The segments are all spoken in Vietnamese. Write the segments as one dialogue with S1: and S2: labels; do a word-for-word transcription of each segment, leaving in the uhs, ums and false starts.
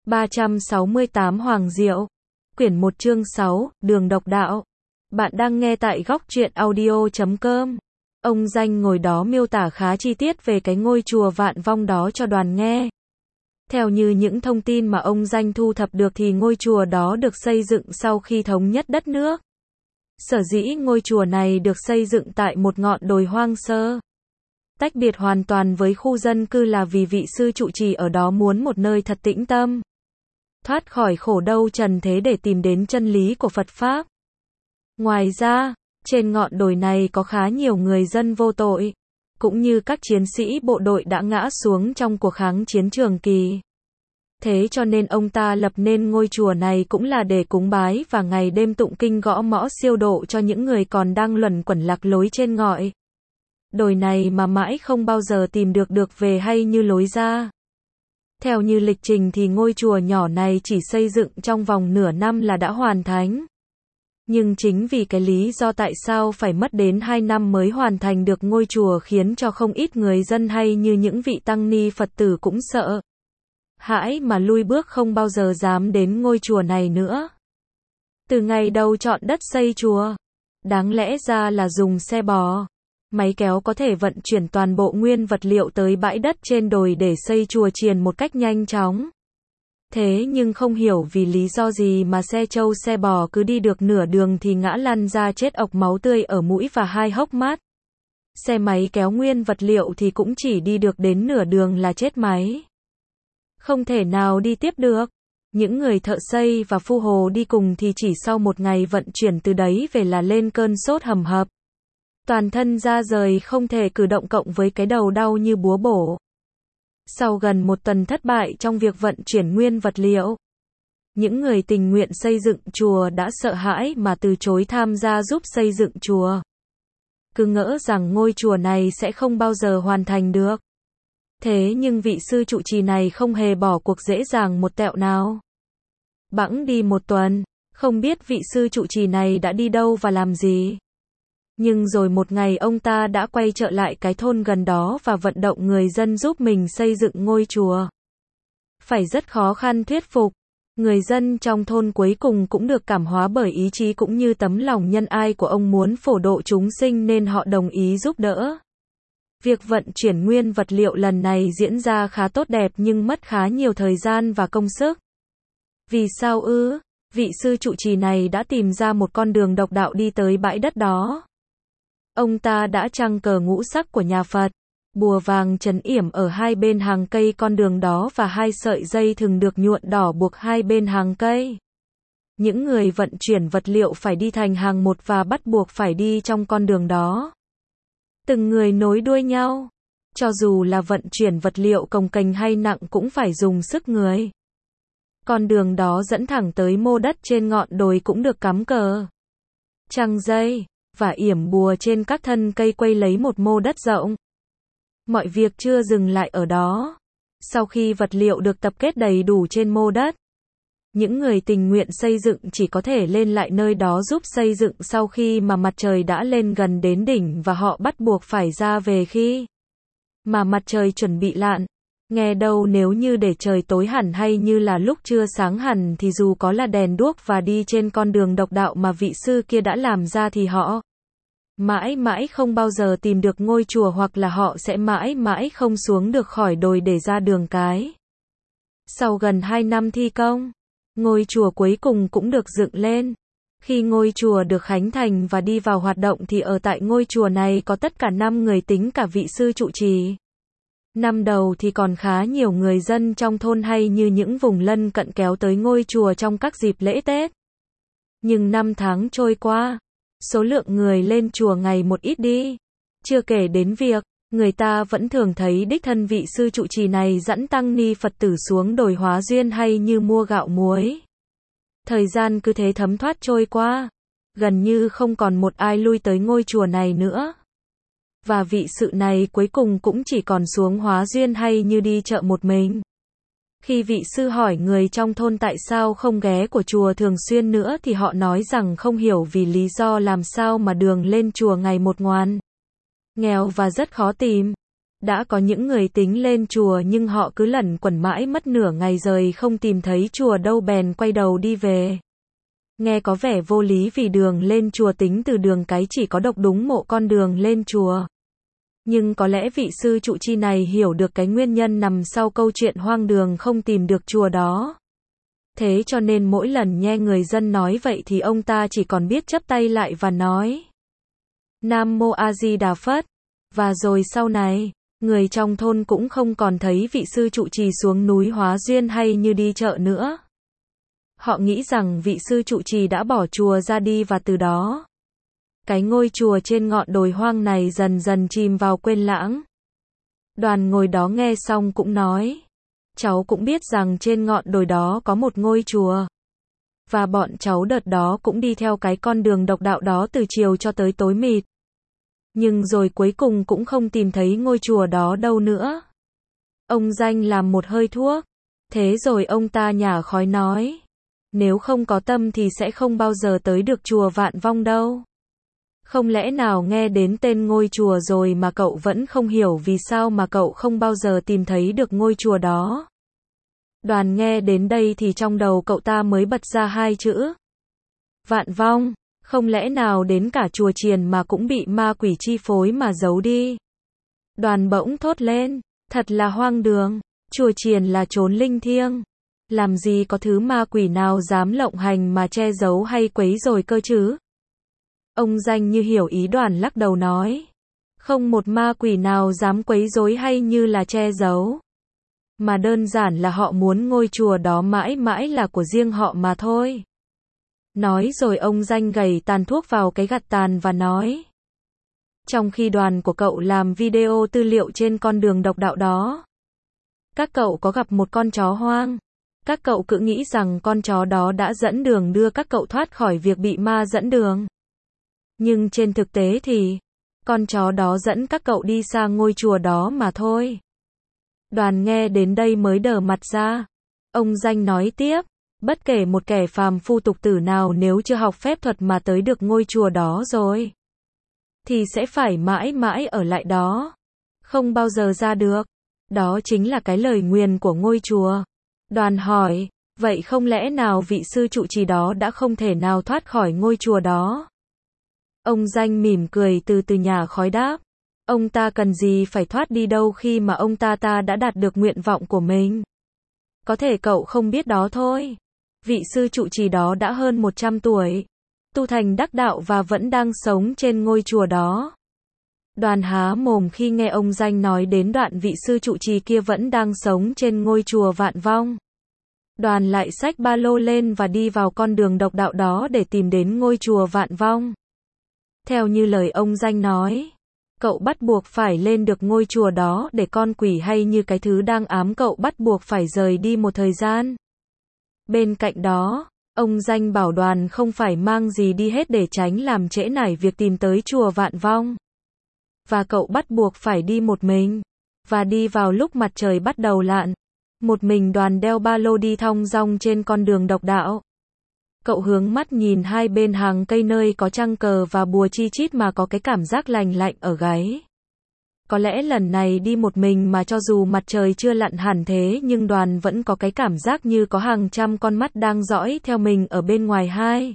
S1: ba trăm sáu mươi tám Hoàng Diệu. Quyển một chương sáu, Đường độc đạo. Bạn đang nghe tại góc truyện audio chấm com. Ông Danh ngồi đó miêu tả khá chi tiết về cái ngôi chùa Vạn Vong đó cho đoàn nghe. Theo như những thông tin mà ông Danh thu thập được thì ngôi chùa đó được xây dựng sau khi thống nhất đất nước. Sở dĩ ngôi chùa này được xây dựng tại một ngọn đồi hoang sơ, tách biệt hoàn toàn với khu dân cư là vì vị sư trụ trì ở đó muốn một nơi thật tĩnh tâm, thoát khỏi khổ đau trần thế để tìm đến chân lý của Phật Pháp. Ngoài ra, trên ngọn đồi này có khá nhiều người dân vô tội, cũng như các chiến sĩ bộ đội đã ngã xuống trong cuộc kháng chiến Trường Kỳ. Thế cho nên ông ta lập nên ngôi chùa này cũng là để cúng bái và ngày đêm tụng kinh gõ mõ siêu độ cho những người còn đang luẩn quẩn lạc lối trên ngọn đồi này mà mãi không bao giờ tìm được được về hay như lối ra. Theo như lịch trình thì ngôi chùa nhỏ này chỉ xây dựng trong vòng nửa năm là đã hoàn thành. Nhưng chính vì cái lý do tại sao phải mất đến hai năm mới hoàn thành được ngôi chùa khiến cho không ít người dân hay như những vị tăng ni Phật tử cũng sợ hãi mà lui bước không bao giờ dám đến ngôi chùa này nữa. Từ ngày đầu chọn đất xây chùa, đáng lẽ ra là dùng xe bò, máy kéo có thể vận chuyển toàn bộ nguyên vật liệu tới bãi đất trên đồi để xây chùa chiền một cách nhanh chóng. Thế nhưng không hiểu vì lý do gì mà xe trâu xe bò cứ đi được nửa đường thì ngã lăn ra chết ộc máu tươi ở mũi và hai hốc mắt. Xe máy kéo nguyên vật liệu thì cũng chỉ đi được đến nửa đường là chết máy. Không thể nào đi tiếp được. Những người thợ xây và phu hồ đi cùng thì chỉ sau một ngày vận chuyển từ đấy về là lên cơn sốt hầm hập. Toàn thân da rời không thể cử động cộng với cái đầu đau như búa bổ. Sau gần một tuần thất bại trong việc vận chuyển nguyên vật liệu, những người tình nguyện xây dựng chùa đã sợ hãi mà từ chối tham gia giúp xây dựng chùa. Cứ ngỡ rằng ngôi chùa này sẽ không bao giờ hoàn thành được. Thế nhưng vị sư trụ trì này không hề bỏ cuộc dễ dàng một tẹo nào. Bẵng đi một tuần, không biết vị sư trụ trì này đã đi đâu và làm gì. Nhưng rồi một ngày ông ta đã quay trở lại cái thôn gần đó và vận động người dân giúp mình xây dựng ngôi chùa. Phải rất khó khăn thuyết phục. Người dân trong thôn cuối cùng cũng được cảm hóa bởi ý chí cũng như tấm lòng nhân ái của ông muốn phổ độ chúng sinh nên họ đồng ý giúp đỡ. Việc vận chuyển nguyên vật liệu lần này diễn ra khá tốt đẹp nhưng mất khá nhiều thời gian và công sức. Vì sao ư? Vị sư trụ trì này đã tìm ra một con đường độc đạo đi tới bãi đất đó. Ông ta đã trăng cờ ngũ sắc của nhà Phật, bùa vàng trấn yểm ở hai bên hàng cây con đường đó và hai sợi dây thừng được nhuộm đỏ buộc hai bên hàng cây. Những người vận chuyển vật liệu phải đi thành hàng một và bắt buộc phải đi trong con đường đó. Từng người nối đuôi nhau. Cho dù là vận chuyển vật liệu cồng kềnh hay nặng cũng phải dùng sức người. Con đường đó dẫn thẳng tới mô đất trên ngọn đồi cũng được cắm cờ, trăng dây và yểm bùa trên các thân cây quây lấy một mô đất rộng. Mọi việc chưa dừng lại ở đó. Sau khi vật liệu được tập kết đầy đủ trên mô đất, những người tình nguyện xây dựng chỉ có thể lên lại nơi đó giúp xây dựng sau khi mà mặt trời đã lên gần đến đỉnh và họ bắt buộc phải ra về khi mà mặt trời chuẩn bị lặn. Nghe đâu nếu như để trời tối hẳn hay như là lúc chưa sáng hẳn thì dù có là đèn đuốc và đi trên con đường độc đạo mà vị sư kia đã làm ra thì họ mãi mãi không bao giờ tìm được ngôi chùa hoặc là họ sẽ mãi mãi không xuống được khỏi đồi để ra đường cái. Sau gần hai năm thi công, ngôi chùa cuối cùng cũng được dựng lên. Khi ngôi chùa được khánh thành và đi vào hoạt động thì ở tại ngôi chùa này có tất cả năm người tính cả vị sư trụ trì. Năm đầu thì còn khá nhiều người dân trong thôn hay như những vùng lân cận kéo tới ngôi chùa trong các dịp lễ Tết. Nhưng năm tháng trôi qua, số lượng người lên chùa ngày một ít đi. Chưa kể đến việc, người ta vẫn thường thấy đích thân vị sư trụ trì này dẫn tăng ni Phật tử xuống đồi hóa duyên hay như mua gạo muối. Thời gian cứ thế thấm thoát trôi qua, gần như không còn một ai lui tới ngôi chùa này nữa. Và vị sự này cuối cùng cũng chỉ còn xuống hóa duyên hay như đi chợ một mình. Khi vị sư hỏi người trong thôn tại sao không ghé của chùa thường xuyên nữa thì họ nói rằng không hiểu vì lý do làm sao mà đường lên chùa ngày một ngoằn nghèo và rất khó tìm. Đã có những người tính lên chùa nhưng họ cứ lẩn quẩn mãi mất nửa ngày rồi không tìm thấy chùa đâu bèn quay đầu đi về. Nghe có vẻ vô lý vì đường lên chùa tính từ đường cái chỉ có độc đúng một con đường lên chùa. Nhưng có lẽ vị sư trụ trì này hiểu được cái nguyên nhân nằm sau câu chuyện hoang đường không tìm được chùa đó. Thế cho nên mỗi lần nghe người dân nói vậy thì ông ta chỉ còn biết chắp tay lại và nói Nam Mô A Di Đà Phật. Và rồi sau này, người trong thôn cũng không còn thấy vị sư trụ trì xuống núi Hóa Duyên hay như đi chợ nữa. Họ nghĩ rằng vị sư trụ trì đã bỏ chùa ra đi và từ đó, cái ngôi chùa trên ngọn đồi hoang này dần dần chìm vào quên lãng. Đoàn ngồi đó nghe xong cũng nói, cháu cũng biết rằng trên ngọn đồi đó có một ngôi chùa. Và bọn cháu đợt đó cũng đi theo cái con đường độc đạo đó từ chiều cho tới tối mịt. Nhưng rồi cuối cùng cũng không tìm thấy ngôi chùa đó đâu nữa. Ông Danh làm một hơi thuốc. Thế rồi ông ta nhả khói nói, nếu không có tâm thì sẽ không bao giờ tới được chùa Vạn Vong đâu. Không lẽ nào nghe đến tên ngôi chùa rồi mà cậu vẫn không hiểu vì sao mà cậu không bao giờ tìm thấy được ngôi chùa đó? Đoàn nghe đến đây thì trong đầu cậu ta mới bật ra hai chữ. Vạn Vong, không lẽ nào đến cả chùa chiền mà cũng bị ma quỷ chi phối mà giấu đi? Đoàn bỗng thốt lên, thật là hoang đường, chùa chiền là chốn linh thiêng. Làm gì có thứ ma quỷ nào dám lộng hành mà che giấu hay quấy rối cơ chứ? Ông Danh như hiểu ý Đoàn lắc đầu nói, không một ma quỷ nào dám quấy rối hay như là che giấu. Mà đơn giản là họ muốn ngôi chùa đó mãi mãi là của riêng họ mà thôi. Nói rồi ông Danh gầy tàn thuốc vào cái gạt tàn và nói, trong khi đoàn của cậu làm video tư liệu trên con đường độc đạo đó, các cậu có gặp một con chó hoang. Các cậu cứ nghĩ rằng con chó đó đã dẫn đường đưa các cậu thoát khỏi việc bị ma dẫn đường. Nhưng trên thực tế thì, con chó đó dẫn các cậu đi sang ngôi chùa đó mà thôi. Đoàn nghe đến đây mới đờ mặt ra. Ông Danh nói tiếp, bất kể một kẻ phàm phu tục tử nào nếu chưa học phép thuật mà tới được ngôi chùa đó rồi, thì sẽ phải mãi mãi ở lại đó. Không bao giờ ra được. Đó chính là cái lời nguyền của ngôi chùa. Đoàn hỏi, vậy không lẽ nào vị sư trụ trì đó đã không thể nào thoát khỏi ngôi chùa đó? Ông Danh mỉm cười từ từ nhả khói đáp, ông ta cần gì phải thoát đi đâu khi mà ông ta ta đã đạt được nguyện vọng của mình. Có thể cậu không biết đó thôi. Vị sư trụ trì đó đã hơn một trăm tuổi, tu thành đắc đạo và vẫn đang sống trên ngôi chùa đó. Đoàn há mồm khi nghe ông Danh nói đến đoạn vị sư trụ trì kia vẫn đang sống trên ngôi chùa Vạn Vong. Đoàn lại xách ba lô lên và đi vào con đường độc đạo đó để tìm đến ngôi chùa Vạn Vong. Theo như lời ông Danh nói, cậu bắt buộc phải lên được ngôi chùa đó để con quỷ hay như cái thứ đang ám cậu bắt buộc phải rời đi một thời gian. Bên cạnh đó, ông Danh bảo Đoàn không phải mang gì đi hết để tránh làm trễ nải việc tìm tới chùa Vạn Vong. Và cậu bắt buộc phải đi một mình, và đi vào lúc mặt trời bắt đầu lặn. Một mình Đoàn đeo ba lô đi thong dong trên con đường độc đạo. Cậu hướng mắt nhìn hai bên hàng cây nơi có trăng cờ và bùa chi chít mà có cái cảm giác lành lạnh ở gáy. Có lẽ lần này đi một mình mà cho dù mặt trời chưa lặn hẳn thế nhưng Đoàn vẫn có cái cảm giác như có hàng trăm con mắt đang dõi theo mình ở bên ngoài hai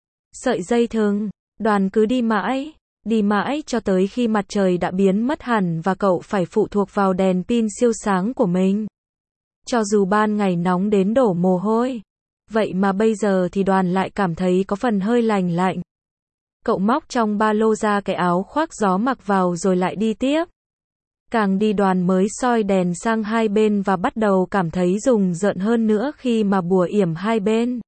S1: sợi dây thừng. Đoàn cứ đi mãi, đi mãi cho tới khi mặt trời đã biến mất hẳn và cậu phải phụ thuộc vào đèn pin siêu sáng của mình. Cho dù ban ngày nóng đến đổ mồ hôi, vậy mà bây giờ thì Đoàn lại cảm thấy có phần hơi lành lạnh. Cậu móc trong ba lô ra cái áo khoác gió mặc vào rồi lại đi tiếp. Càng đi Đoàn mới soi đèn sang hai bên và bắt đầu cảm thấy rùng rợn hơn nữa khi mà bùa yểm hai bên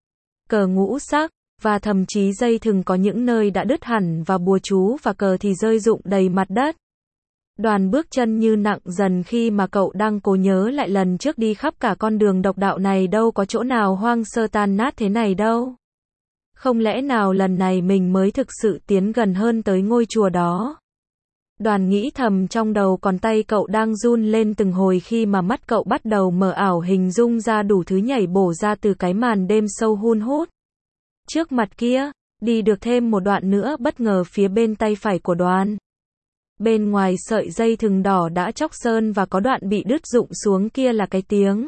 S1: cờ ngũ sắc, và thậm chí dây thừng có những nơi đã đứt hẳn và bùa chú và cờ thì rơi rụng đầy mặt đất. Đoàn bước chân như nặng dần khi mà cậu đang cố nhớ lại lần trước đi khắp cả con đường độc đạo này đâu có chỗ nào hoang sơ tan nát thế này đâu. Không lẽ nào lần này mình mới thực sự tiến gần hơn tới ngôi chùa đó? Đoàn nghĩ thầm trong đầu, còn tay cậu đang run lên từng hồi khi mà mắt cậu bắt đầu mờ ảo hình dung ra đủ thứ nhảy bổ ra từ cái màn đêm sâu hun hút. Trước mặt kia, đi được thêm một đoạn nữa bất ngờ phía bên tay phải của Đoàn, Bên ngoài sợi dây thừng đỏ đã chóc sơn và có đoạn bị đứt rụng xuống kia là cái tiếng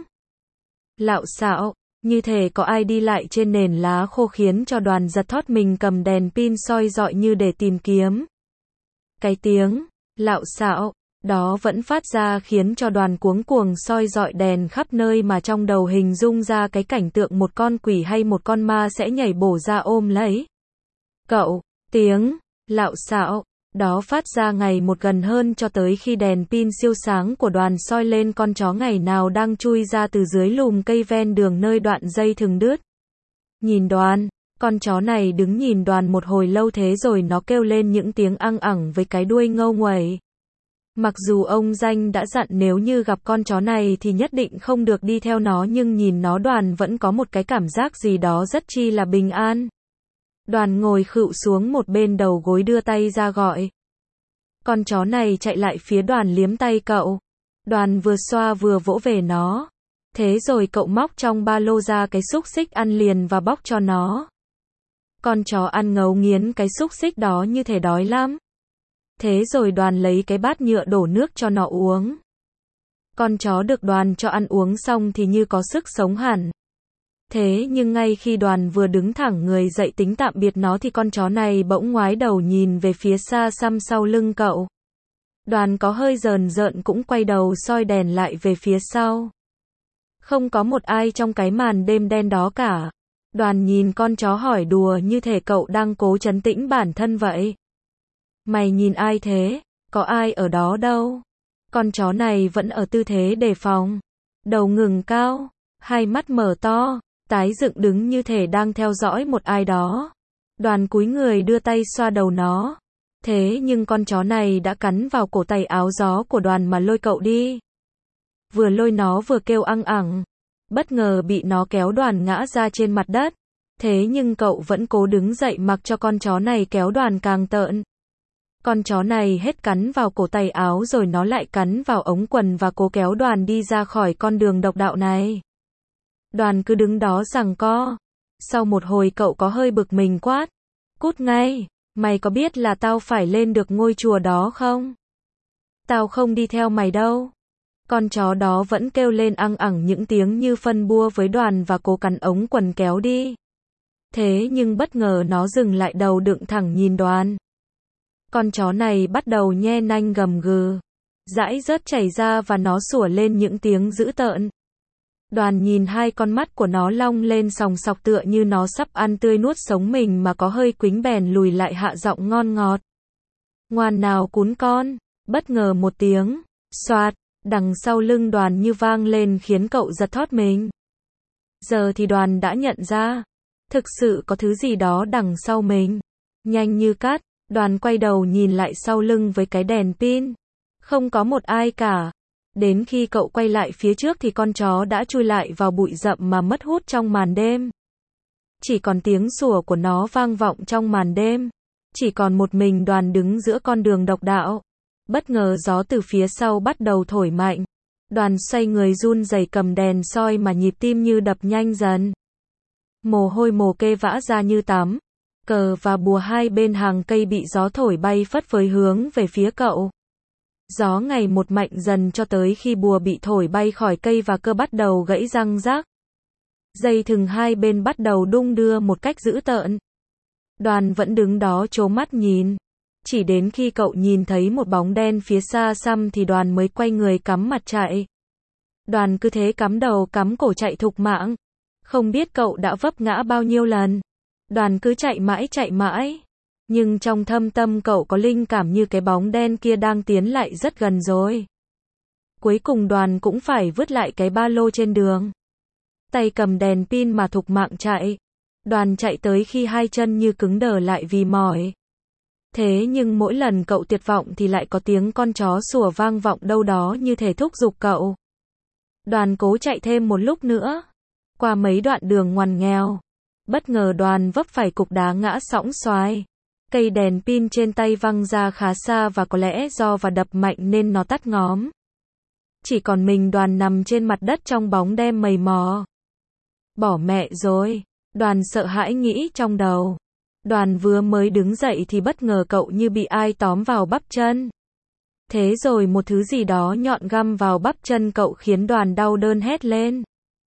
S1: lạo xạo, như thể có ai đi lại trên nền lá khô khiến cho Đoàn giật thót mình cầm đèn pin soi dọi như để tìm kiếm. Cái tiếng lạo xạo đó vẫn phát ra khiến cho Đoàn cuống cuồng soi dọi đèn khắp nơi mà trong đầu hình dung ra cái cảnh tượng một con quỷ hay một con ma sẽ nhảy bổ ra ôm lấy cậu. Tiếng lạo xạo đó phát ra ngày một gần hơn cho tới khi đèn pin siêu sáng của Đoàn soi lên con chó ngày nào đang chui ra từ dưới lùm cây ven đường nơi đoạn dây thừng đứt. Nhìn Đoàn, con chó này đứng nhìn Đoàn một hồi lâu thế rồi nó kêu lên những tiếng ăng ẳng với cái đuôi ngâu nguẩy. Mặc dù ông Danh đã dặn nếu như gặp con chó này thì nhất định không được đi theo nó, nhưng nhìn nó Đoàn vẫn có một cái cảm giác gì đó rất chi là bình an. Đoàn ngồi khuỵu xuống một bên đầu gối đưa tay ra gọi. Con chó này chạy lại phía Đoàn liếm tay cậu. Đoàn vừa xoa vừa vỗ về nó. Thế rồi cậu móc trong ba lô ra cái xúc xích ăn liền và bóc cho nó. Con chó ăn ngấu nghiến cái xúc xích đó như thể đói lắm. Thế rồi Đoàn lấy cái bát nhựa đổ nước cho nó uống. Con chó được Đoàn cho ăn uống xong thì như có sức sống hẳn. Thế nhưng ngay khi Đoàn vừa đứng thẳng người dậy tính tạm biệt nó thì con chó này bỗng ngoái đầu nhìn về phía xa xăm sau lưng cậu. Đoàn có hơi rờn rợn cũng quay đầu soi đèn lại về phía sau. Không có một ai trong cái màn đêm đen đó cả. Đoàn nhìn con chó hỏi đùa như thể cậu đang cố trấn tĩnh bản thân vậy. Mày nhìn ai thế? Có ai ở đó đâu. Con chó này vẫn ở tư thế đề phòng. Đầu ngừng cao, hai mắt mở to, tái dựng đứng như thể đang theo dõi một ai đó. Đoàn cúi người đưa tay xoa đầu nó. Thế nhưng con chó này đã cắn vào cổ tay áo gió của Đoàn mà lôi cậu đi. Vừa lôi nó vừa kêu ăng ẳng. Bất ngờ bị nó kéo Đoàn ngã ra trên mặt đất. Thế nhưng cậu vẫn cố đứng dậy mặc cho con chó này kéo Đoàn càng tợn. Con chó này hết cắn vào cổ tay áo rồi nó lại cắn vào ống quần và cố kéo Đoàn đi ra khỏi con đường độc đạo này. Đoàn cứ đứng đó giằng co. Sau một hồi cậu có hơi bực mình quát. Cút ngay, mày có biết là tao phải lên được ngôi chùa đó không? Tao không đi theo mày đâu. Con chó đó vẫn kêu lên ăng ẳng những tiếng như phân bua với Đoàn và cố cắn ống quần kéo đi. Thế nhưng bất ngờ nó dừng lại đầu đựng thẳng nhìn Đoàn. Con chó này bắt đầu nhe nanh gầm gừ. Dãi rớt chảy ra và nó sủa lên những tiếng dữ tợn. Đoàn nhìn hai con mắt của nó long lên sòng sọc tựa như nó sắp ăn tươi nuốt sống mình mà có hơi quính bèn lùi lại hạ giọng ngon ngọt. Ngoan nào cún con. Bất ngờ một tiếng xoạt đằng sau lưng Đoàn như vang lên khiến cậu giật thót mình. Giờ thì Đoàn đã nhận ra. Thực sự có thứ gì đó đằng sau mình. Nhanh như cắt, Đoàn quay đầu nhìn lại sau lưng với cái đèn pin. Không có một ai cả. Đến khi cậu quay lại phía trước thì con chó đã chui lại vào bụi rậm mà mất hút trong màn đêm. Chỉ còn tiếng sủa của nó vang vọng trong màn đêm. Chỉ còn một mình Đoàn đứng giữa con đường độc đạo. Bất ngờ gió từ phía sau bắt đầu thổi mạnh. Đoàn xoay người run rẩy cầm đèn soi mà nhịp tim như đập nhanh dần. Mồ hôi mồ kê vã ra như tắm. Cờ và bùa hai bên hàng cây bị gió thổi bay phất phới hướng về phía cậu. Gió ngày một mạnh dần cho tới khi bùa bị thổi bay khỏi cây và cơ bắt đầu gãy răng rác. Dây thừng hai bên bắt đầu đung đưa một cách dữ tợn. Đoàn vẫn đứng đó trố mắt nhìn. Chỉ đến khi cậu nhìn thấy một bóng đen phía xa xăm thì Đoàn mới quay người cắm mặt chạy. Đoàn cứ thế cắm đầu cắm cổ chạy thục mạng. Không biết cậu đã vấp ngã bao nhiêu lần. Đoàn cứ chạy mãi chạy mãi. Nhưng trong thâm tâm cậu có linh cảm như cái bóng đen kia đang tiến lại rất gần rồi. Cuối cùng Đoàn cũng phải vứt lại cái ba lô trên đường. Tay cầm đèn pin mà thục mạng chạy. Đoàn chạy tới khi hai chân như cứng đờ lại vì mỏi. Thế nhưng mỗi lần cậu tuyệt vọng thì lại có tiếng con chó sủa vang vọng đâu đó như thể thúc giục cậu. Đoàn cố chạy thêm một lúc nữa. Qua mấy đoạn đường ngoằn nghèo. Bất ngờ Đoàn vấp phải cục đá ngã sõng xoài. Cây đèn pin trên tay văng ra khá xa và có lẽ do và đập mạnh nên nó tắt ngóm. Chỉ còn mình Đoàn nằm trên mặt đất trong bóng đêm mầy mò. Bỏ mẹ rồi. Đoàn sợ hãi nghĩ trong đầu. Đoàn vừa mới đứng dậy thì bất ngờ cậu như bị ai tóm vào bắp chân. Thế rồi một thứ gì đó nhọn găm vào bắp chân cậu khiến Đoàn đau đớn hét lên.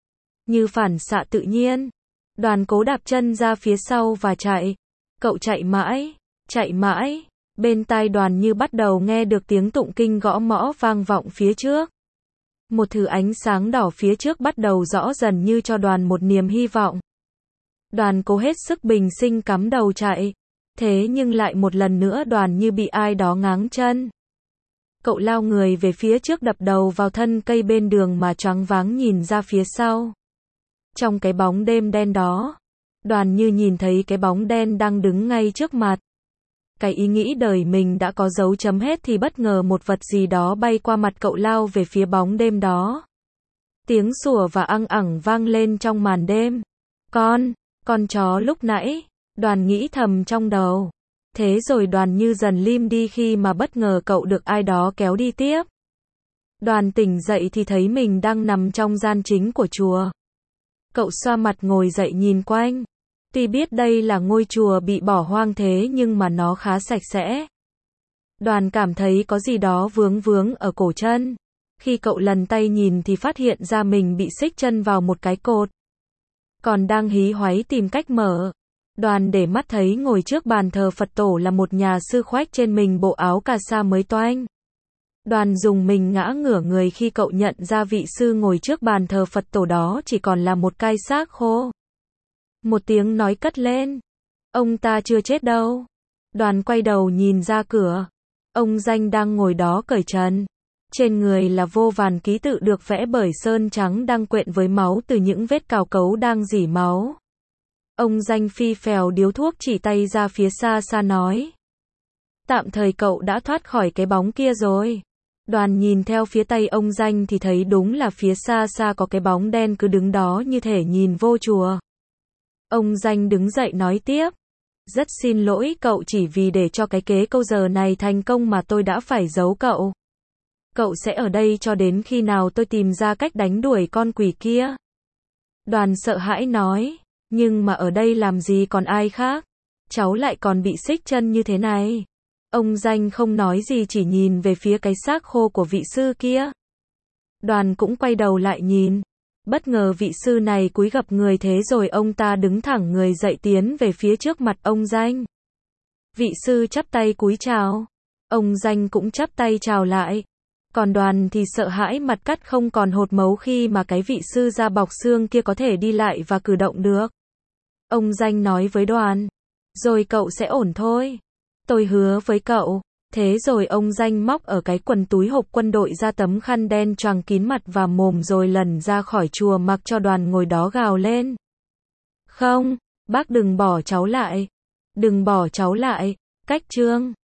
S1: Như phản xạ tự nhiên, Đoàn cố đạp chân ra phía sau và chạy. Cậu chạy mãi, chạy mãi, bên tai Đoàn như bắt đầu nghe được tiếng tụng kinh gõ mõ vang vọng phía trước. Một thứ ánh sáng đỏ phía trước bắt đầu rõ dần như cho Đoàn một niềm hy vọng. Đoàn cố hết sức bình sinh cắm đầu chạy. Thế nhưng lại một lần nữa Đoàn như bị ai đó ngáng chân. Cậu lao người về phía trước đập đầu vào thân cây bên đường mà choáng váng nhìn ra phía sau. Trong cái bóng đêm đen đó, Đoàn như nhìn thấy cái bóng đen đang đứng ngay trước mặt. Cái ý nghĩ đời mình đã có dấu chấm hết thì bất ngờ một vật gì đó bay qua mặt cậu lao về phía bóng đêm đó. Tiếng sủa và ăng ẳng vang lên trong màn đêm. Con, con chó lúc nãy, Đoàn nghĩ thầm trong đầu. Thế rồi Đoàn như dần lim đi khi mà bất ngờ cậu được ai đó kéo đi tiếp. Đoàn tỉnh dậy thì thấy mình đang nằm trong gian chính của chùa. Cậu xoa mặt ngồi dậy nhìn quanh. Tuy biết đây là ngôi chùa bị bỏ hoang thế nhưng mà nó khá sạch sẽ. Đoàn cảm thấy có gì đó vướng vướng ở cổ chân. Khi cậu lần tay nhìn thì phát hiện ra mình bị xích chân vào một cái cột. Còn đang hí hoáy tìm cách mở. Đoàn để mắt thấy ngồi trước bàn thờ Phật tổ là một nhà sư khoác trên mình bộ áo cà sa mới toanh. Đoàn dùng mình ngã ngửa người khi cậu nhận ra vị sư ngồi trước bàn thờ Phật tổ đó chỉ còn là một cái xác khô. Một tiếng nói cất lên. Ông ta chưa chết đâu. Đoàn quay đầu nhìn ra cửa. Ông Danh đang ngồi đó cởi trần. Trên người là vô vàn ký tự được vẽ bởi sơn trắng đang quện với máu từ những vết cào cấu đang rỉ máu. Ông Danh phi phèo điếu thuốc chỉ tay ra phía xa xa nói. Tạm thời cậu đã thoát khỏi cái bóng kia rồi. Đoàn nhìn theo phía tay ông Danh thì thấy đúng là phía xa xa có cái bóng đen cứ đứng đó như thể nhìn vô chùa. Ông Danh đứng dậy nói tiếp. Rất xin lỗi cậu, chỉ vì để cho cái kế câu giờ này thành công mà tôi đã phải giấu cậu. Cậu sẽ ở đây cho đến khi nào tôi tìm ra cách đánh đuổi con quỷ kia. Đoàn sợ hãi nói. Nhưng mà ở đây làm gì còn ai khác. Cháu lại còn bị xích chân như thế này. Ông Danh không nói gì, chỉ nhìn về phía cái xác khô của vị sư kia. Đoàn cũng quay đầu lại nhìn. Bất ngờ vị sư này cúi gập người, thế rồi ông ta đứng thẳng người dậy tiến về phía trước mặt ông Danh. Vị sư chắp tay cúi chào. Ông Danh cũng chắp tay chào lại. Còn Đoàn thì sợ hãi mặt cắt không còn hột mấu khi mà cái vị sư da bọc xương kia có thể đi lại và cử động được. Ông Danh nói với Đoàn. Rồi cậu sẽ ổn thôi. Tôi hứa với cậu. Thế rồi ông Danh móc ở cái quần túi hộp quân đội ra tấm khăn đen choàng kín mặt và mồm rồi lần ra khỏi chùa mặc cho Đoàn ngồi đó gào lên. Không, bác đừng bỏ cháu lại. Đừng bỏ cháu lại. Cách chương